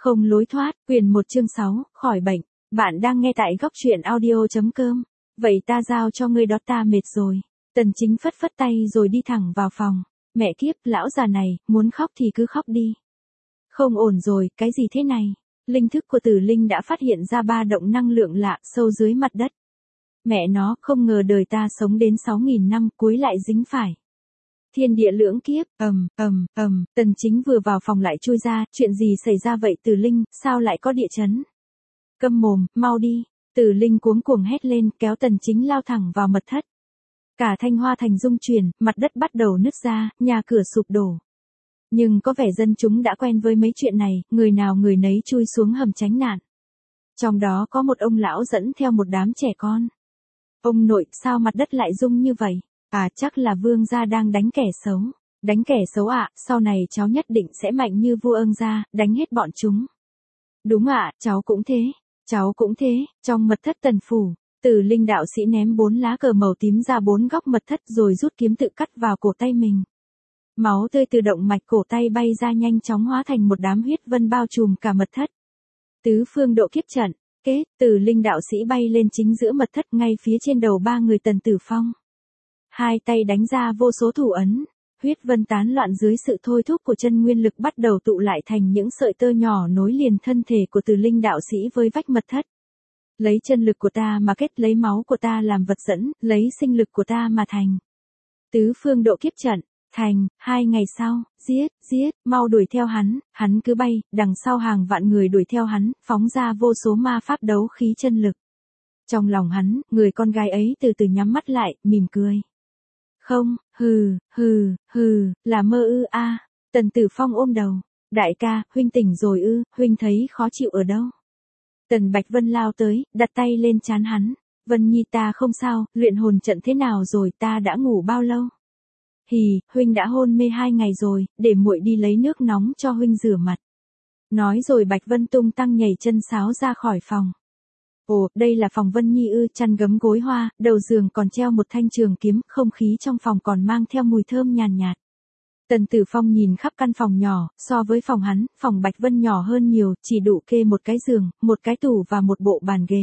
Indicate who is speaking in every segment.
Speaker 1: Không lối thoát, quyền 1 chương 6, khỏi bệnh. Bạn đang nghe tại góc truyện audio.com. Vậy ta giao cho ngươi đó, ta mệt rồi. Tần Chính phất phất tay rồi đi thẳng vào phòng. Mẹ kiếp, lão già này, muốn khóc thì cứ khóc đi. Không ổn rồi, cái gì thế này? Linh thức của Tử Linh đã phát hiện ra ba động năng lượng lạ sâu dưới mặt đất. Mẹ nó, không ngờ đời ta sống đến 6.000 năm cuối lại dính phải. Thiên địa lưỡng kiếp, Tần Chính vừa vào phòng lại chui ra, chuyện gì xảy ra vậy Tử Linh, sao lại có địa chấn? Câm mồm, mau đi. Tử Linh cuống cuồng hét lên, kéo Tần Chính lao thẳng vào mật thất. Cả Thanh Hoa thành rung chuyển, mặt đất bắt đầu nứt ra, nhà cửa sụp đổ. Nhưng có vẻ dân chúng đã quen với mấy chuyện này, người nào người nấy chui xuống hầm tránh nạn. Trong đó có một ông lão dẫn theo một đám trẻ con. Ông nội, sao mặt đất lại rung như vậy? À, chắc là vương gia đang đánh kẻ xấu. Đánh kẻ xấu ạ, sau này cháu nhất định sẽ mạnh như vua Ưng gia, đánh hết bọn chúng. Đúng ạ, cháu cũng thế. Cháu cũng thế. Trong mật thất Tần phủ, Tử Linh đạo sĩ ném 4 lá cờ màu tím ra 4 góc mật thất rồi rút kiếm tự cắt vào cổ tay mình. Máu tươi từ động mạch cổ tay bay ra nhanh chóng hóa thành một đám huyết vân bao trùm cả mật thất. Tứ phương độ kiếp trận, kết, Tử Linh đạo sĩ bay lên chính giữa mật thất ngay phía trên đầu ba người Tần Tử Phong. Hai tay đánh ra vô số thủ ấn, huyết vân tán loạn dưới sự thôi thúc của chân nguyên lực bắt đầu tụ lại thành những sợi tơ nhỏ nối liền thân thể của Tử Linh đạo sĩ với vách mật thất. Lấy chân lực của ta mà kết, lấy máu của ta làm vật dẫn, lấy sinh lực của ta mà thành. Tứ phương độ kiếp trận, thành. 2 ngày sau, giết, mau đuổi theo hắn cứ bay, đằng sau hàng vạn người đuổi theo hắn, phóng ra vô số ma pháp đấu khí chân lực. Trong lòng hắn, người con gái ấy từ từ nhắm mắt lại, mỉm cười. Không, là mơ ư a. Tần Tử Phong ôm đầu. Đại ca, huynh tỉnh rồi ư, huynh thấy khó chịu ở đâu? Tần Bạch Vân lao tới, đặt tay lên trán hắn. Vân Nhi ta không sao, luyện hồn trận thế nào rồi, ta đã ngủ bao lâu? Hì, huynh đã hôn mê 2 ngày rồi, để muội đi lấy nước nóng cho huynh rửa mặt. Nói rồi Bạch Vân tung tăng nhảy chân sáo ra khỏi phòng. Ồ, đây là phòng Vân Nhi ư, chăn gấm gối hoa, đầu giường còn treo một thanh trường kiếm, không khí trong phòng còn mang theo mùi thơm nhàn nhạt. Tần Tử Phong nhìn khắp căn phòng nhỏ, so với phòng hắn, phòng Bạch Vân nhỏ hơn nhiều, chỉ đủ kê một cái giường, một cái tủ và một bộ bàn ghế.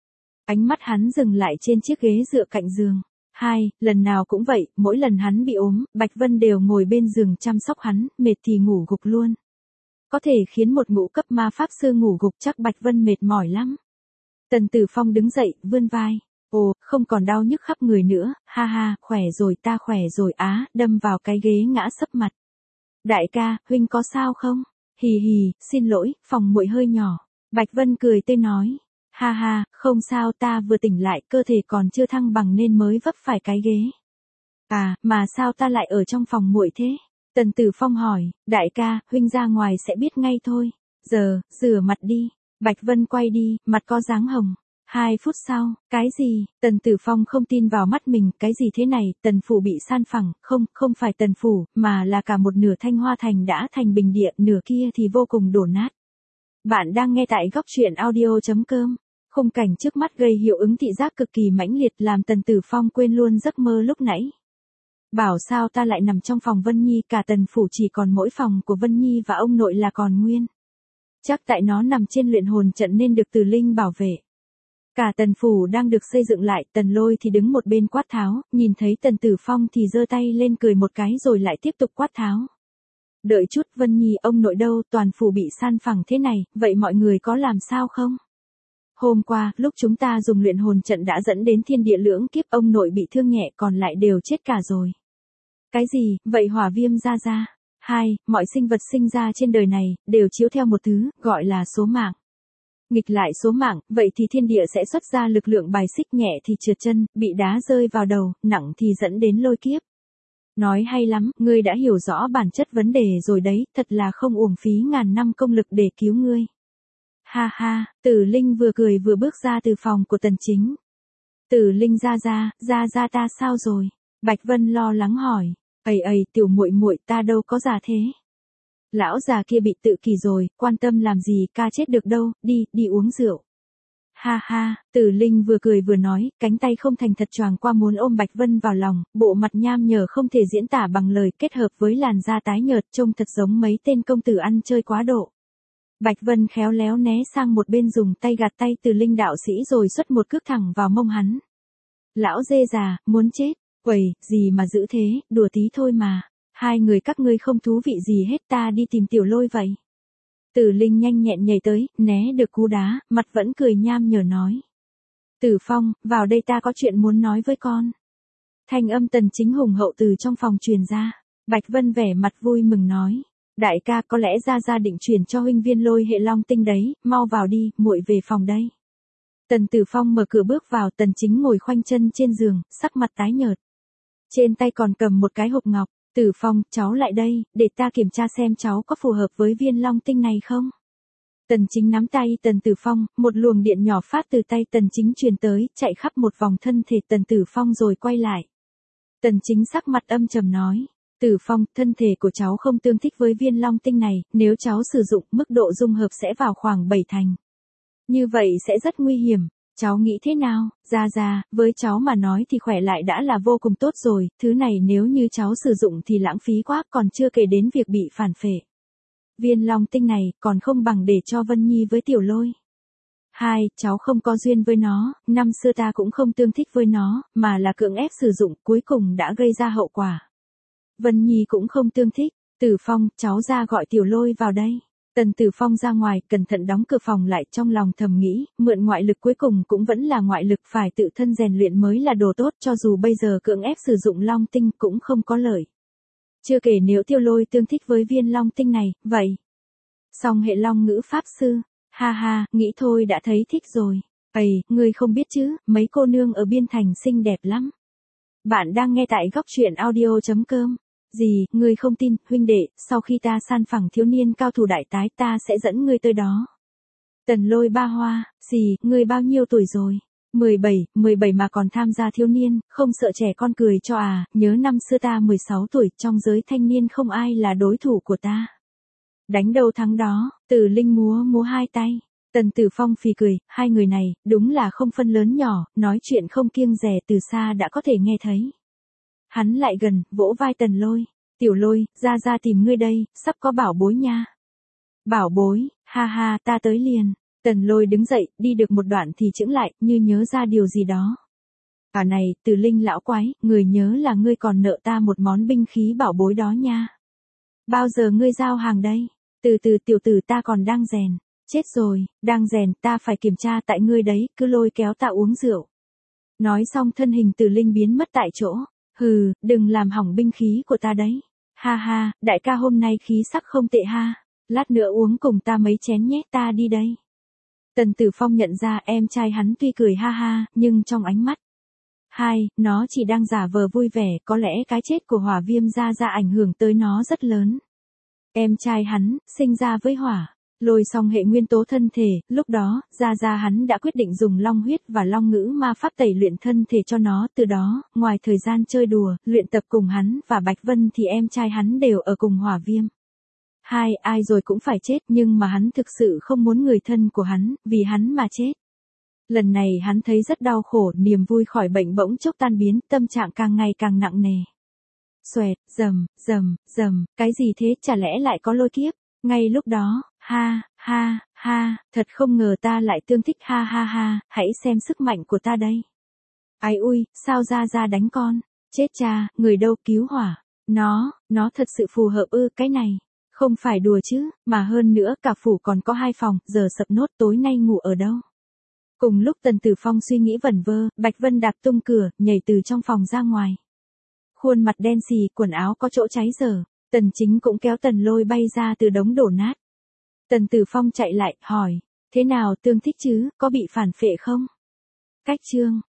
Speaker 1: Ánh mắt hắn dừng lại trên chiếc ghế dựa cạnh giường. Lần nào cũng vậy, mỗi lần hắn bị ốm, Bạch Vân đều ngồi bên giường chăm sóc hắn, mệt thì ngủ gục luôn. Có thể khiến một ngũ cấp ma pháp sư ngủ gục, chắc Bạch Vân mệt mỏi lắm. Tần Tử Phong đứng dậy, vươn vai. Ồ, không còn đau nhức khắp người nữa, ha, khỏe rồi, ta khỏe rồi á, đâm vào cái ghế ngã sấp mặt. Đại ca, huynh có sao không? Hì, xin lỗi, phòng muội hơi nhỏ. Bạch Vân cười tươi nói. Ha, không sao, ta vừa tỉnh lại, cơ thể còn chưa thăng bằng nên mới vấp phải cái ghế. À, mà sao ta lại ở trong phòng muội thế? Tần Tử Phong hỏi. Đại ca, huynh ra ngoài sẽ biết ngay thôi. Giờ, rửa mặt đi. Bạch Vân quay đi, mặt có dáng hồng. 2 phút sau, cái gì? Tần Tử Phong không tin vào mắt mình, cái gì thế này? Tần phủ bị san phẳng, không phải Tần phủ, mà là cả một nửa Thanh Hoa thành đã thành bình địa, nửa kia thì vô cùng đổ nát. Bạn đang nghe tại góc truyện audio.com. Khung cảnh trước mắt gây hiệu ứng thị giác cực kỳ mãnh liệt làm Tần Tử Phong quên luôn giấc mơ lúc nãy. Bảo sao ta lại nằm trong phòng Vân Nhi, cả Tần phủ chỉ còn mỗi phòng của Vân Nhi và ông nội là còn nguyên. Chắc tại nó nằm trên luyện hồn trận nên được Tử Linh bảo vệ. Cả Tần phủ đang được xây dựng lại, Tần Lôi thì đứng một bên quát tháo, nhìn thấy Tần Tử Phong thì giơ tay lên cười một cái rồi lại tiếp tục quát tháo. Đợi chút, Vân Nhi, ông nội đâu, toàn phủ bị san phẳng thế này, vậy mọi người có làm sao không? Hôm qua, lúc chúng ta dùng luyện hồn trận đã dẫn đến thiên địa lưỡng kiếp, ông nội bị thương nhẹ còn lại đều chết cả rồi. Cái gì, vậy hỏa viêm ra. Mọi sinh vật sinh ra trên đời này, đều chiếu theo một thứ, gọi là số mạng. Nghịch lại số mạng, vậy thì thiên địa sẽ xuất ra lực lượng bài xích, nhẹ thì trượt chân, bị đá rơi vào đầu, nặng thì dẫn đến lôi kiếp. Nói hay lắm, ngươi đã hiểu rõ bản chất vấn đề rồi đấy, thật là không uổng phí ngàn năm công lực để cứu ngươi. Ha, Tử Linh vừa cười vừa bước ra từ phòng của Tần Chính. Tử Linh ra ta sao rồi? Bạch Vân lo lắng hỏi. Tiểu muội ta đâu có già thế. Lão già kia bị tự kỷ rồi, quan tâm làm gì, ca chết được đâu, đi uống rượu. Ha, Tử Linh vừa cười vừa nói, cánh tay không thành thật choàng qua muốn ôm Bạch Vân vào lòng, bộ mặt nham nhở không thể diễn tả bằng lời, kết hợp với làn da tái nhợt trông thật giống mấy tên công tử ăn chơi quá độ. Bạch Vân khéo léo né sang một bên dùng tay gạt tay Từ Linh đạo sĩ rồi xuất một cước thẳng vào mông hắn. Lão dê già, muốn chết, quầy, gì mà giữ thế, đùa tí thôi mà, hai người các ngươi không thú vị gì hết, ta đi tìm Tiểu Lôi vậy. Từ Linh nhanh nhẹn nhảy tới, né được cú đá, mặt vẫn cười nham nhở nói. Tử Phong, vào đây ta có chuyện muốn nói với con. Thanh âm Tần Chính hùng hậu từ trong phòng truyền ra. Bạch Vân vẻ mặt vui mừng nói. Đại ca, có lẽ gia định truyền cho huynh viên Lôi hệ long tinh đấy, mau vào đi, muội về phòng đây. Tần Tử Phong mở cửa bước vào, Tần Chính ngồi khoanh chân trên giường, sắc mặt tái nhợt. Trên tay còn cầm một cái hộp ngọc. Tử Phong, cháu lại đây, để ta kiểm tra xem cháu có phù hợp với viên long tinh này không. Tần Chính nắm tay Tần Tử Phong, một luồng điện nhỏ phát từ tay Tần Chính truyền tới, chạy khắp một vòng thân thể Tần Tử Phong rồi quay lại. Tần Chính sắc mặt âm trầm nói. Tử Phong, thân thể của cháu không tương thích với viên long tinh này, nếu cháu sử dụng, mức độ dung hợp sẽ vào khoảng 7 thành. Như vậy sẽ rất nguy hiểm. Cháu nghĩ thế nào? Ra, với cháu mà nói thì khỏe lại đã là vô cùng tốt rồi, thứ này nếu như cháu sử dụng thì lãng phí quá, còn chưa kể đến việc bị phản phệ. Viên long tinh này còn không bằng để cho Vân Nhi với Tiểu Lôi. Cháu không có duyên với nó, năm xưa ta cũng không tương thích với nó, mà là cưỡng ép sử dụng, cuối cùng đã gây ra hậu quả. Vân Nhi cũng không tương thích. Tử Phong, cháu ra gọi Tiểu Lôi vào đây. Tần Tử Phong ra ngoài, cẩn thận đóng cửa phòng lại, trong lòng thầm nghĩ, mượn ngoại lực cuối cùng cũng vẫn là ngoại lực, phải tự thân rèn luyện mới là đồ tốt, cho dù bây giờ cưỡng ép sử dụng long tinh cũng không có lợi. Chưa kể nếu Tiểu Lôi tương thích với viên long tinh này, vậy. Song hệ long ngữ pháp sư, nghĩ thôi đã thấy thích rồi. Ngươi không biết chứ, mấy cô nương ở Biên Thành xinh đẹp lắm. Bạn đang nghe tại góc truyện audio.com. Gì, ngươi không tin, huynh đệ, sau khi ta san phẳng thiếu niên cao thủ đại tái ta sẽ dẫn ngươi tới đó. Tần Lôi ba hoa, ngươi bao nhiêu tuổi rồi? 17 mà còn tham gia thiếu niên, không sợ trẻ con cười cho à, nhớ năm xưa ta 16 tuổi, trong giới thanh niên không ai là đối thủ của ta. Đánh đâu thắng đó, Từ Linh múa hai tay. Tần Tử Phong phì cười, hai người này, đúng là không phân lớn nhỏ, nói chuyện không kiêng dè, từ xa đã có thể nghe thấy. Hắn lại gần, vỗ vai Tần Lôi. Tiểu Lôi, ra tìm ngươi đây, sắp có bảo bối nha. Bảo bối, ta tới liền. Tần Lôi đứng dậy, đi được một đoạn thì chững lại, như nhớ ra điều gì đó. Này, Từ Linh lão quái, người nhớ là ngươi còn nợ ta một món binh khí bảo bối đó nha. Bao giờ ngươi giao hàng đây? Từ tiểu tử ta còn đang rèn. Chết rồi, đang rèn, ta phải kiểm tra tại ngươi đấy, cứ lôi kéo ta uống rượu. Nói xong thân hình Từ Linh biến mất tại chỗ. Đừng làm hỏng binh khí của ta đấy. Đại ca hôm nay khí sắc không tệ ha. Lát nữa uống cùng ta mấy chén nhé, ta đi đây. Tần Tử Phong nhận ra em trai hắn tuy cười nhưng trong ánh mắt. Nó chỉ đang giả vờ vui vẻ, có lẽ cái chết của Hỏa Viêm ra ảnh hưởng tới nó rất lớn. Em trai hắn, sinh ra với hỏa. Lôi xong hệ nguyên tố thân thể, lúc đó, ra hắn đã quyết định dùng long huyết và long ngữ ma pháp tẩy luyện thân thể cho nó, từ đó, ngoài thời gian chơi đùa, luyện tập cùng hắn và Bạch Vân thì em trai hắn đều ở cùng Hỏa Viêm. Ai rồi cũng phải chết, nhưng mà hắn thực sự không muốn người thân của hắn, vì hắn mà chết. Lần này hắn thấy rất đau khổ, niềm vui khỏi bệnh bỗng chốc tan biến, tâm trạng càng ngày càng nặng nề. Xoẹt, rầm, cái gì thế, chả lẽ lại có lôi kiếp? Ngay lúc đó, thật không ngờ ta lại tương thích, hãy xem sức mạnh của ta đây. Ai ui, sao ra đánh con? Chết cha, người đâu cứu hỏa? Nó thật sự phù hợp cái này. Không phải đùa chứ, mà hơn nữa cả phủ còn có 2 phòng, giờ sập nốt, tối nay ngủ ở đâu? Cùng lúc Tần Tử Phong suy nghĩ vẩn vơ, Bạch Vân đạp tung cửa, nhảy từ trong phòng ra ngoài. Khuôn mặt đen xì, quần áo có chỗ cháy dở. Tần Chính cũng kéo Tần Lôi bay ra từ đống đổ nát. Tần Tử Phong chạy lại, hỏi, thế nào, tương thích chứ, có bị phản phệ không? Cách chương